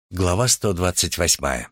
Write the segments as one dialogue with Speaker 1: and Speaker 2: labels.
Speaker 1: Глава 128.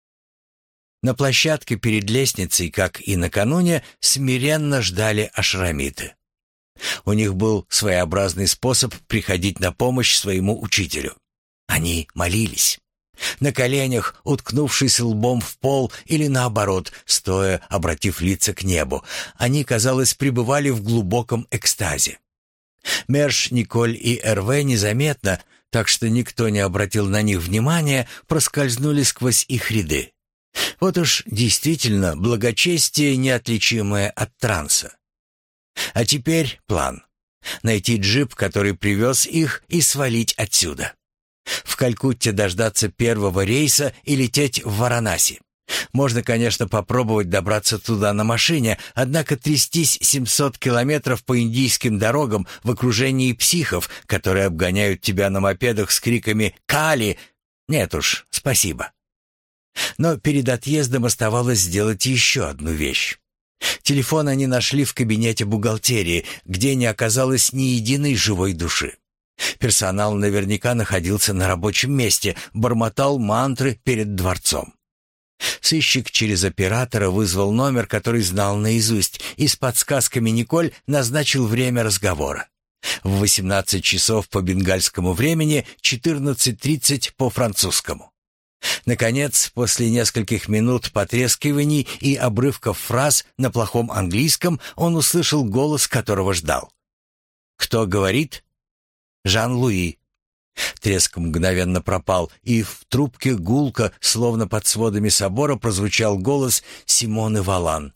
Speaker 1: На площадке перед лестницей, как и накануне, смиренно ждали ашрамиты. У них был своеобразный способ приходить на помощь своему учителю. Они молились. На коленях, уткнувшись лбом в пол или наоборот, стоя, обратив лица к небу, они, казалось, пребывали в глубоком экстазе. Мерш, Николь и Эрве незаметно, так что никто не обратил на них внимания, проскользнули сквозь их ряды. Вот уж действительно благочестие, неотличимое от транса. А теперь план. Найти джип, который привез их, и свалить отсюда. В Калькутте дождаться первого рейса и лететь в Варанаси. Можно, конечно, попробовать добраться туда на машине, однако трястись 700 километров по индийским дорогам в окружении психов, которые обгоняют тебя на мопедах с криками «Кали!» Нет уж, спасибо. Но перед отъездом оставалось сделать еще одну вещь. Телефон они нашли в кабинете бухгалтерии, где не оказалось ни единой живой души. Персонал наверняка находился на рабочем месте, бормотал мантры перед дворцом. Сыщик через оператора вызвал номер, который знал наизусть, и с подсказками Николь назначил время разговора. В 18 часов по бенгальскому времени, 14:30 по французскому. Наконец, после нескольких минут потрескиваний и обрывков фраз на плохом английском, он услышал голос, которого ждал. «Кто говорит?» «Жан-Луи». Треск мгновенно пропал, и в трубке гулко, словно под сводами собора, прозвучал голос Симоны Валан.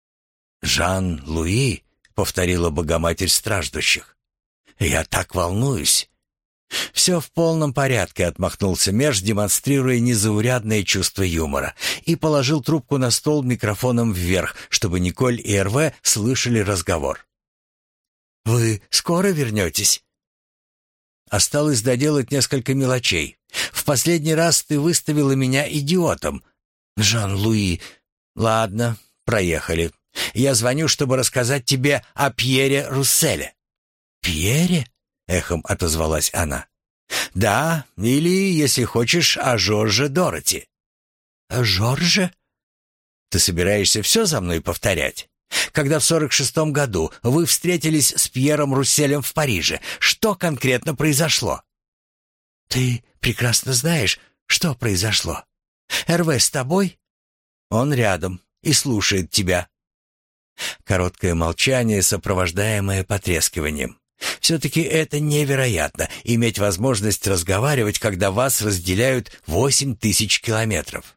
Speaker 1: «Жан-Луи», — повторила Богоматерь страждущих. «Я так волнуюсь». «Все в полном порядке», — отмахнулся Мерш, демонстрируя незаурядное чувство юмора, и положил трубку на стол микрофоном вверх, чтобы Николь и Эрве слышали разговор. «Вы скоро вернетесь?» «Осталось доделать несколько мелочей. В последний раз ты выставила меня идиотом. Жан-Луи. Ладно, проехали. Я звоню, чтобы рассказать тебе о Пьере Русселе». «Пьере?» — эхом отозвалась она. «Да, или, если хочешь, о Жорже Дороти». «О Жорже?» «Ты собираешься все за мной повторять? Когда в 46-м году вы встретились с Пьером Русселем в Париже, что конкретно произошло?» «Ты прекрасно знаешь, что произошло. Эрве с тобой?» «Он рядом и слушает тебя». Короткое молчание, сопровождаемое потрескиванием. Все-таки это невероятно, иметь возможность разговаривать, когда вас разделяют 8000 километров.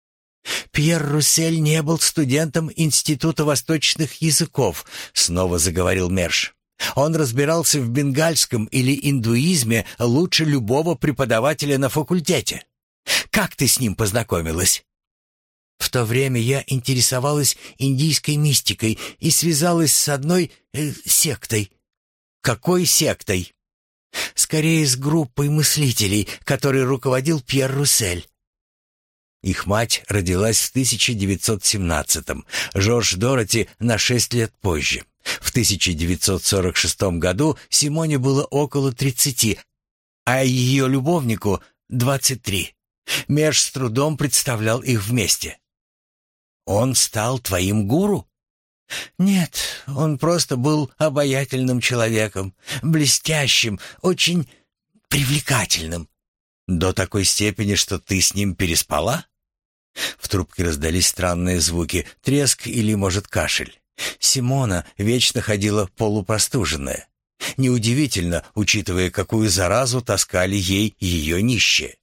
Speaker 1: «Пьер Руссель не был студентом Института восточных языков», — снова заговорил Мерш. «Он разбирался в бенгальском или индуизме лучше любого преподавателя на факультете. Как ты с ним познакомилась?» «В то время я интересовалась индийской мистикой и связалась с одной сектой». «Какой сектой?» «Скорее, с группой мыслителей, которой руководил Пьер Руссель». Их мать родилась в 1917-м, Жорж Дороти на 6 лет позже. В 1946 году Симоне было около 30, а ее любовнику — 23. Мерш с трудом представлял их вместе. «Он стал твоим гуру?» «Нет, он просто был обаятельным человеком, блестящим, очень привлекательным». «До такой степени, что ты с ним переспала?» В трубке раздались странные звуки, треск или, может, кашель. Симона вечно ходила полупростуженная. Неудивительно, учитывая, какую заразу таскали ей ее нищие.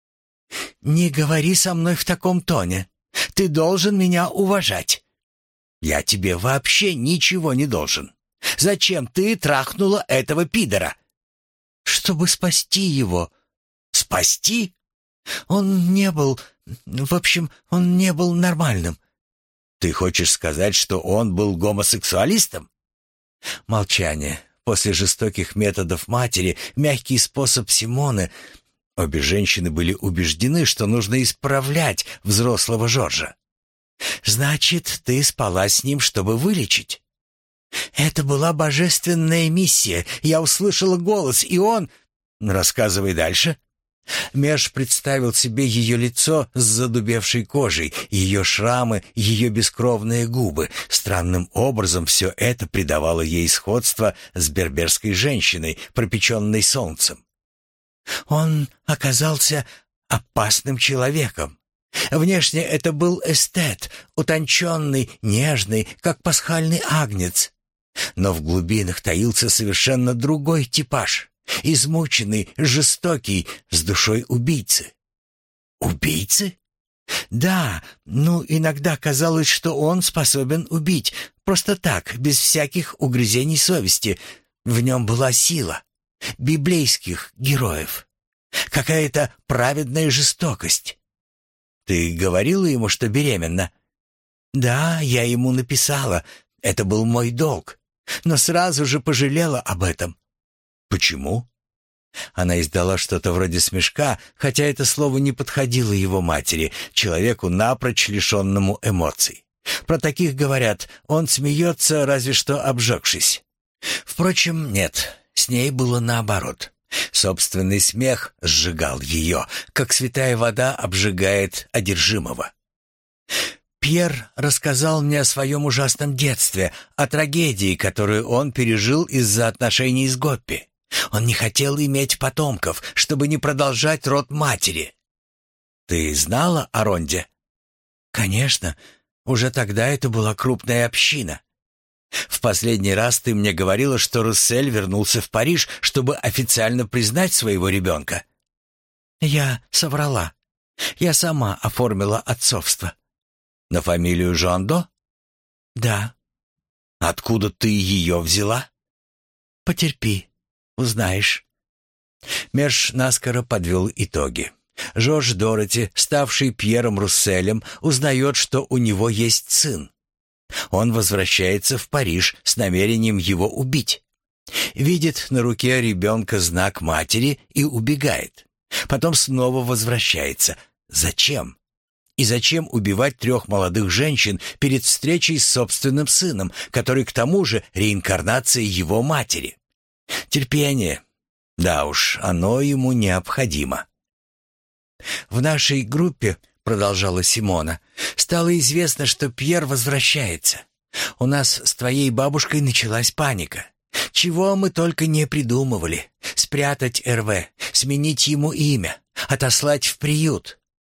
Speaker 1: «Не говори со мной в таком тоне. Ты должен меня уважать». «Я тебе вообще ничего не должен. Зачем ты трахнула этого пидора?» «Чтобы спасти его». «Спасти?» «Он не был... В общем, он не был нормальным». «Ты хочешь сказать, что он был гомосексуалистом?» Молчание. После жестоких методов матери, мягкий способ Симоны. Обе женщины были убеждены, что нужно исправлять взрослого Жоржа. «Значит, ты спала с ним, чтобы вылечить?» «Это была божественная миссия. Я услышала голос, и он...» «Рассказывай дальше». Меж представил себе ее лицо с задубевшей кожей, ее шрамы, ее бескровные губы. Странным образом все это придавало ей сходство с берберской женщиной, пропеченной солнцем. Он оказался опасным человеком. Внешне это был эстет, утонченный, нежный, как пасхальный агнец. Но в глубинах таился совершенно другой типаж. Измученный, жестокий, с душой убийцы. Убийцы? Да, иногда казалось, что он способен убить. Просто так, без всяких угрызений совести. В нем была сила. Библейских героев. Какая-то праведная жестокость. Ты говорила ему, что беременна? Да, я ему написала. Это был мой долг. Но сразу же пожалела об этом. Почему? Она издала что-то вроде смешка, хотя это слово не подходило его матери, человеку напрочь лишенному эмоций. Про таких говорят, он смеется, разве что обжегшись. Впрочем, нет, с ней было наоборот. Собственный смех сжигал ее, как святая вода обжигает одержимого. Пьер рассказал мне о своем ужасном детстве, о трагедии, которую он пережил из-за отношений с Гоппи. Он не хотел иметь потомков, чтобы не продолжать род матери. Ты знала о Ронде? Конечно, уже тогда это была крупная община. В последний раз ты мне говорила, что Руссель вернулся в Париж, чтобы официально признать своего ребенка. Я соврала. Я сама оформила отцовство. На фамилию Жандо? Да. Откуда ты ее взяла? Потерпи. Узнаешь. Мерш наскоро подвел итоги. Жорж Дороти, ставший Пьером Русселем, узнает, что у него есть сын. Он возвращается в Париж с намерением его убить. Видит на руке ребенка знак матери и убегает. Потом снова возвращается. Зачем? И зачем убивать 3 молодых женщин перед встречей с собственным сыном, который к тому же реинкарнация его матери? Терпение. Да уж, оно ему необходимо. В нашей группе, продолжала Симона, стало известно, что Пьер возвращается. У нас с твоей бабушкой началась паника. Чего мы только не придумывали. Спрятать Эрве, сменить ему имя, отослать в приют.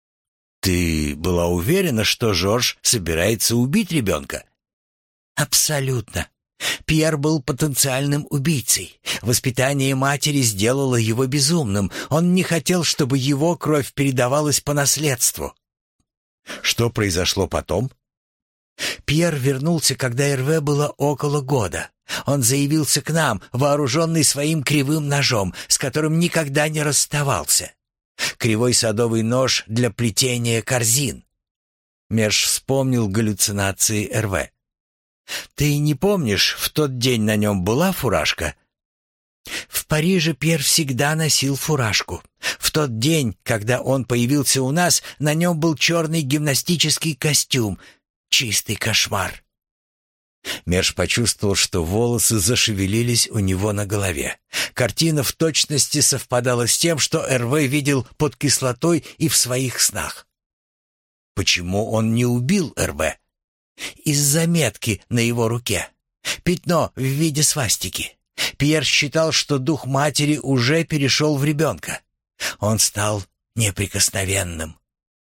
Speaker 1: Ты была уверена, что Жорж собирается убить ребенка? Абсолютно. Пьер был потенциальным убийцей. Воспитание матери сделало его безумным. Он не хотел, чтобы его кровь передавалась по наследству. Что произошло потом? Пьер вернулся, когда Эрве было около года. Он заявился к нам, вооруженный своим кривым ножом, с которым никогда не расставался. Кривой садовый нож для плетения корзин. Мерш вспомнил галлюцинации Эрве. «Ты не помнишь, в тот день на нем была фуражка?» «В Париже Пьер всегда носил фуражку. В тот день, когда он появился у нас, на нем был черный гимнастический костюм. Чистый кошмар». Мерш почувствовал, что волосы зашевелились у него на голове. Картина в точности совпадала с тем, что Эрве видел под кислотой и в своих снах. Почему он не убил Эрве? Из-за метки на его руке. Пятно в виде свастики. Пьер считал, что дух матери уже перешел в ребенка. Он стал неприкосновенным.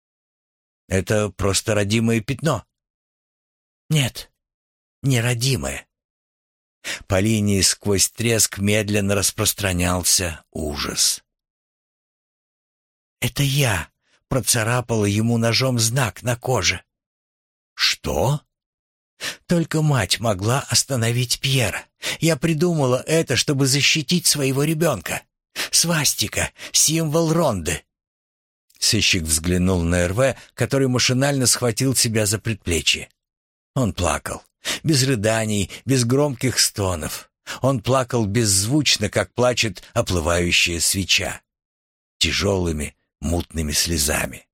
Speaker 1: Это просто родимое пятно? Нет, не родимое. По линии сквозь треск медленно распространялся ужас. Это я процарапала ему ножом знак на коже. Что? Только мать могла остановить Пьера. Я придумала это, чтобы защитить своего ребенка. Свастика — символ Ронды. Сыщик взглянул на Эрве, который машинально схватил себя за предплечье. Он плакал. Без рыданий, без громких стонов. Он плакал беззвучно, как плачет оплывающая свеча. Тяжелыми, мутными слезами.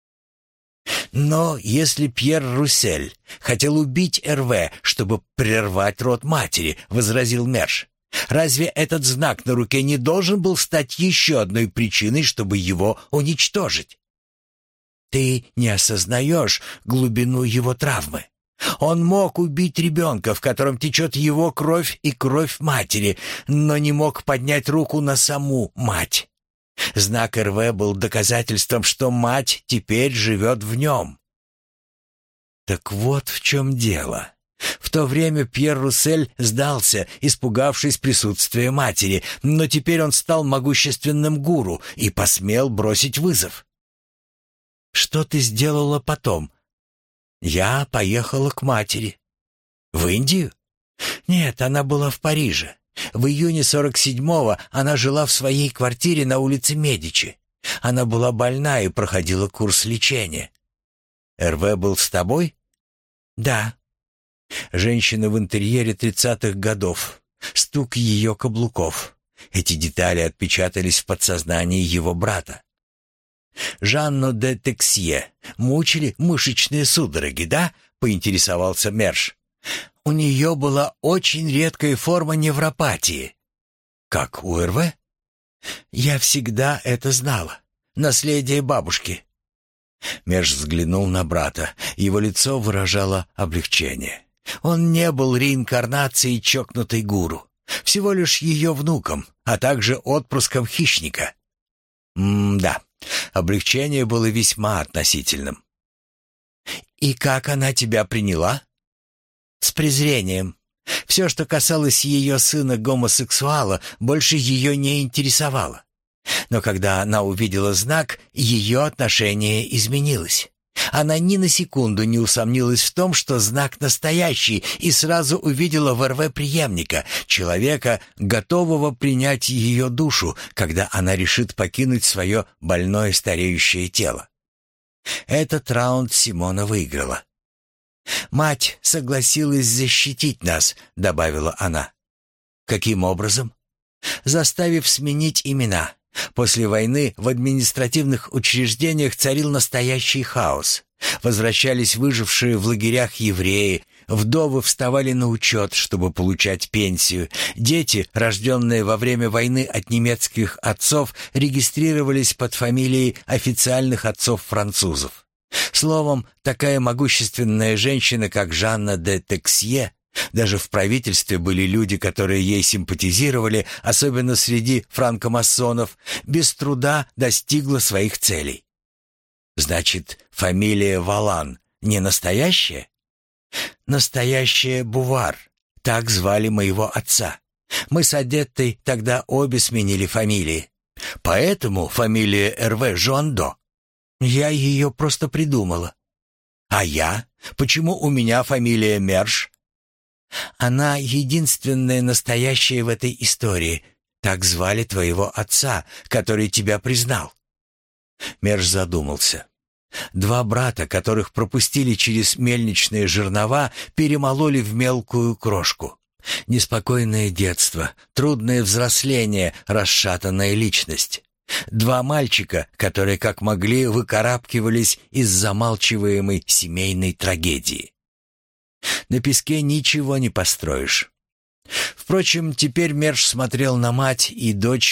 Speaker 1: Но если Пьер Руссель хотел убить Эрве, чтобы прервать род матери, возразил Мерш, Разве этот знак на руке не должен был стать еще одной причиной, чтобы его уничтожить? Ты не осознаешь глубину его травмы. Он мог убить ребенка, в котором течет его кровь и кровь матери, но не мог поднять руку на саму мать. Знак РВ был доказательством, что мать теперь живет в нем. Так вот в чем дело. В то время Пьер Руссель сдался, испугавшись присутствия матери, но теперь он стал могущественным гуру и посмел бросить вызов. Что ты сделала потом? Я поехала к матери. В Индию? Нет, она была в Париже. В июне 47-го она жила в своей квартире на улице Медичи. Она была больна и проходила курс лечения. РВ был с тобой? Да. Женщина в интерьере 30-х годов. Стук ее каблуков. Эти детали отпечатались в подсознании его брата. «Жанну де Тексье мучили мышечные судороги, да?» — поинтересовался Мерш. «У нее была очень редкая форма невропатии». «Как у РВ?» «Я всегда это знала. Наследие бабушки». Мерш взглянул на брата. Его лицо выражало облегчение. Он не был реинкарнацией чокнутой гуру, всего лишь ее внуком, а также отпрыском хищника. Да, облегчение было весьма относительным. «И как она тебя приняла?» «С презрением. Все, что касалось ее сына-гомосексуала, больше ее не интересовало. Но когда она увидела знак, ее отношение изменилось. Она ни на секунду не усомнилась в том, что знак настоящий, и сразу увидела в РВ преемника, человека, готового принять ее душу, когда она решит покинуть свое больное стареющее тело. Этот раунд Симона выиграла. «Мать согласилась защитить нас», — добавила она. «Каким образом?» «Заставив сменить имена». После войны в административных учреждениях царил настоящий хаос. Возвращались выжившие в лагерях евреи, вдовы вставали на учет, чтобы получать пенсию. Дети, рожденные во время войны от немецких отцов, регистрировались под фамилией официальных отцов-французов. Словом, такая могущественная женщина, как Жанна де Тексье, даже в правительстве были люди, которые ей симпатизировали, особенно среди франкомасонов, без труда достигла своих целей. Значит, фамилия Валан не настоящая? Настоящая Бувар. Так звали моего отца. Мы с Адеттой тогда обе сменили фамилии. Поэтому фамилия РВ Жуандо. Я ее просто придумала. А я? Почему у меня фамилия Мерш? Она единственная настоящая в этой истории. Так звали твоего отца, который тебя признал. Мерш задумался. Два брата, которых пропустили через мельничные жернова, перемололи в мелкую крошку. Неспокойное детство, трудное взросление, расшатанная личность. Два мальчика, которые как могли выкарабкивались из замалчиваемой семейной трагедии. На песке ничего не построишь. Впрочем, теперь Мерш смотрел на мать и дочь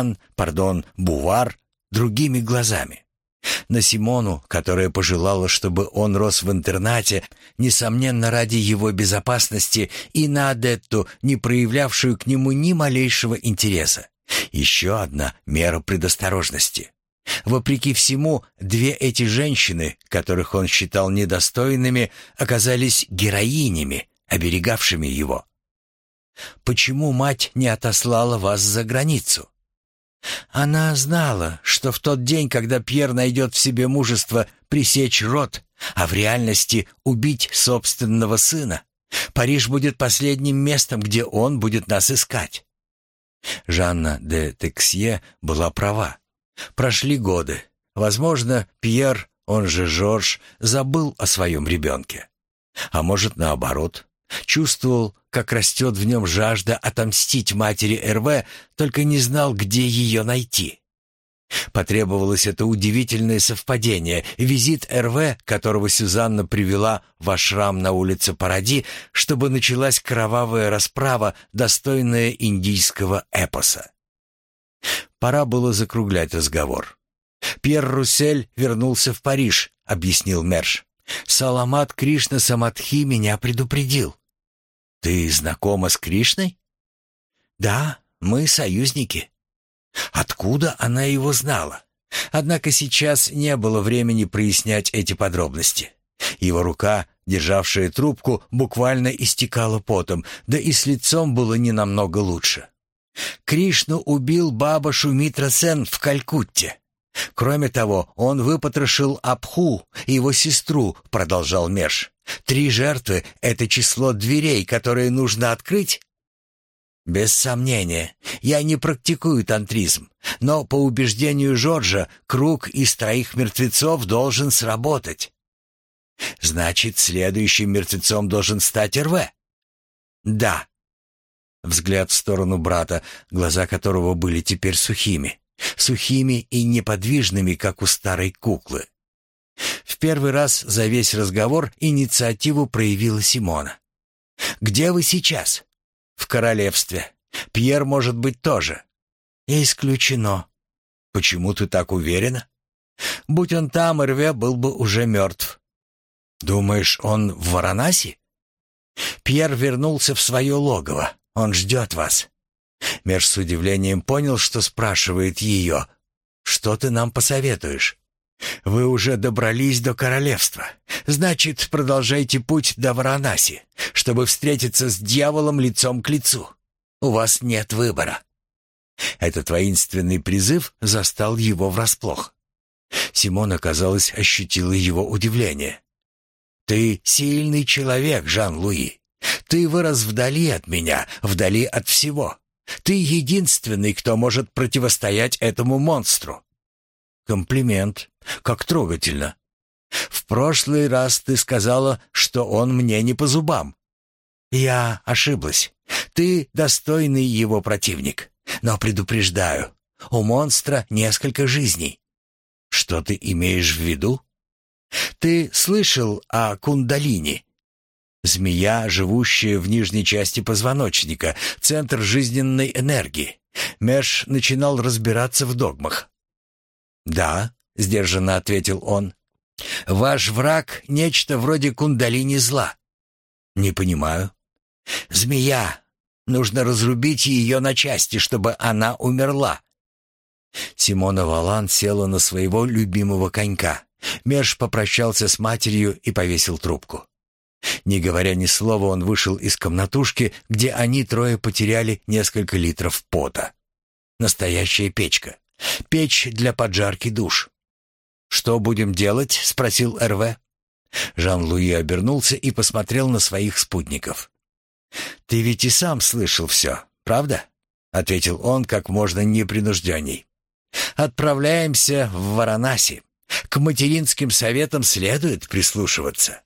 Speaker 1: Бувар, другими глазами. На Симону, которая пожелала, чтобы он рос в интернате, несомненно, ради его безопасности, и на Адетту, не проявлявшую к нему ни малейшего интереса. Еще одна мера предосторожности. Вопреки всему, две эти женщины, которых он считал недостойными, оказались героинями, оберегавшими его. «Почему мать не отослала вас за границу?» Она знала, что в тот день, когда Пьер найдет в себе мужество пресечь род, а в реальности убить собственного сына, Париж будет последним местом, где он будет нас искать. Жанна де Тексье была права. Прошли годы. Возможно, Пьер, он же Жорж, забыл о своем ребенке. А может, наоборот, чувствовал, как растет в нем жажда отомстить матери РВ, только не знал, где ее найти. Потребовалось это удивительное совпадение, визит РВ, которого Сюзанна привела в ашрам на улице Паради, чтобы началась кровавая расправа, достойная индийского эпоса. Пора было закруглять разговор. «Пьер Руссель вернулся в Париж», — объяснил Мерш. «Саламат Кришна Самадхи меня предупредил». «Ты знакома с Кришной?» «Да, мы союзники». Откуда она его знала? Однако сейчас не было времени прояснять эти подробности. Его рука, державшая трубку, буквально истекала потом, да и с лицом было не намного лучше. Кришну убил Баба Шумитра Сен в Калькутте. Кроме того, он выпотрошил Абху и его сестру, продолжал Мерш. 3 жертвы — это число дверей, которые нужно открыть? Без сомнения, я не практикую тантризм, но по убеждению Жоржа круг из 3 мертвецов должен сработать. Значит, следующим мертвецом должен стать РВ? Да. Взгляд в сторону брата, глаза которого были теперь сухими и неподвижными, как у старой куклы. В первый раз за весь разговор инициативу проявила Симона. «Где вы сейчас?» «В королевстве. Пьер, может быть, тоже». «Исключено». «Почему ты так уверена?» «Будь он там, РВ был бы уже мертв». «Думаешь, он в Варанаси?» «Пьер вернулся в свое логово. Он ждет вас». Мерш с удивлением понял, что спрашивает ее. «Что ты нам посоветуешь?» «Вы уже добрались до королевства. Значит, продолжайте путь до Варанаси, чтобы встретиться с дьяволом лицом к лицу. У вас нет выбора». Этот воинственный призыв застал его врасплох. Симона, казалось, ощутила его удивление. «Ты сильный человек, Жан-Луи. Ты вырос вдали от меня, вдали от всего. Ты единственный, кто может противостоять этому монстру». «Комплимент. Как трогательно. В прошлый раз ты сказала, что он мне не по зубам». «Я ошиблась. Ты достойный его противник. Но предупреждаю, у монстра несколько жизней». «Что ты имеешь в виду?» «Ты слышал о кундалини?» Змея, живущая в нижней части позвоночника, центр жизненной энергии. Мерш начинал разбираться в догмах. «Да», — сдержанно ответил он. «Ваш враг — нечто вроде кундалини зла». «Не понимаю». «Змея. Нужно разрубить ее на части, чтобы она умерла». Симона Валан села на своего любимого конька. Мерш попрощался с матерью и повесил трубку. Не говоря ни слова, он вышел из комнатушки, где они 3 потеряли несколько литров пота. Настоящая печка. Печь для поджарки душ. «Что будем делать?» — спросил РВ. Жан-Луи обернулся и посмотрел на своих спутников. «Ты ведь и сам слышал все, правда?» — ответил он как можно непринужденней. «Отправляемся в Варанаси. К материнским советам следует прислушиваться».